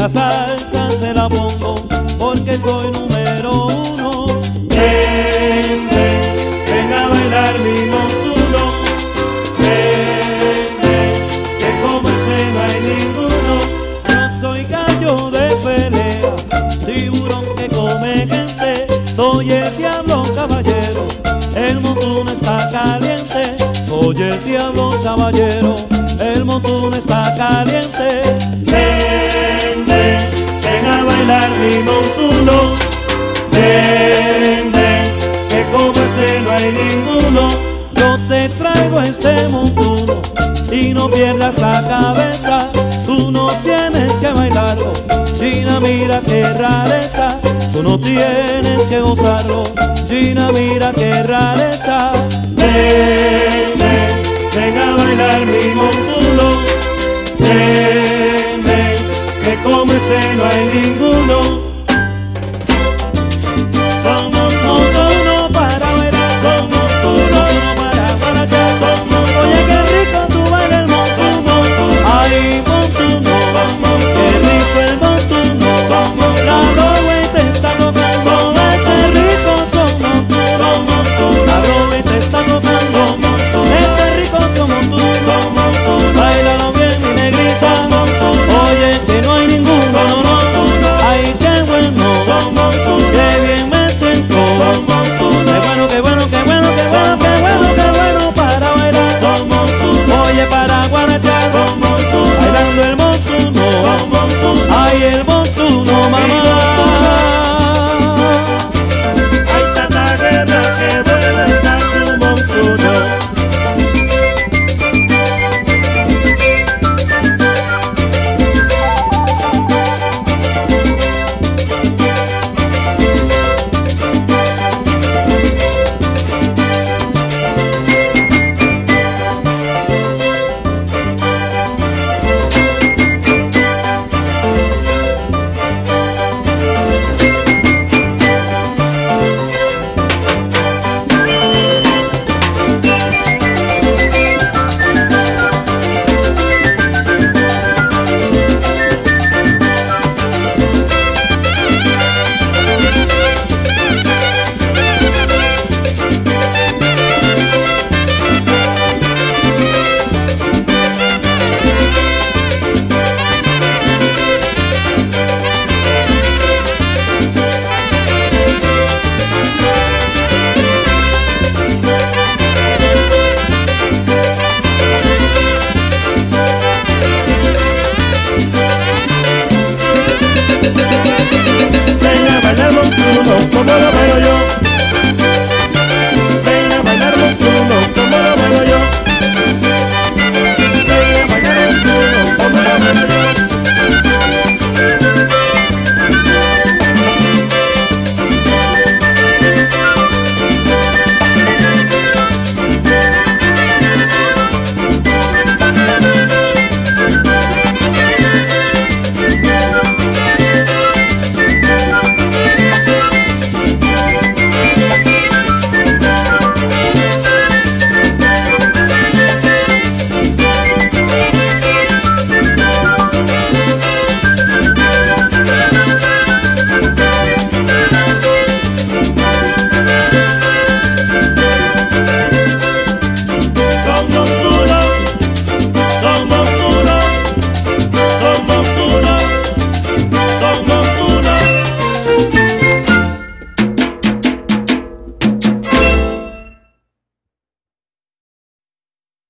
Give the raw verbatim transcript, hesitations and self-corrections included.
la salsa se la pongo porque soy número uno. Ven, ven, ven a bailar mi montuno. Ven, ven, que como ese no hay ninguno. Yo soy gallo de pelea, tiburón que come gente. Soy el diablo caballero, el montuno está caliente. Soy el diablo caballero, el montuno está caliente. Ven, ven, ven a bailar mi montuno. Ven, ven, que como ese no hay ninguno. Yo te traigo este montuno y no pierdas la cabeza. Tú no tienes que bailarlo, Gina, mira qué rareza. Tú no tienes que gozarlo, Gina, mira qué rareza. Ven, ven, ven a bailar mi montuno. Ven, ven, que como ese no hay ninguno.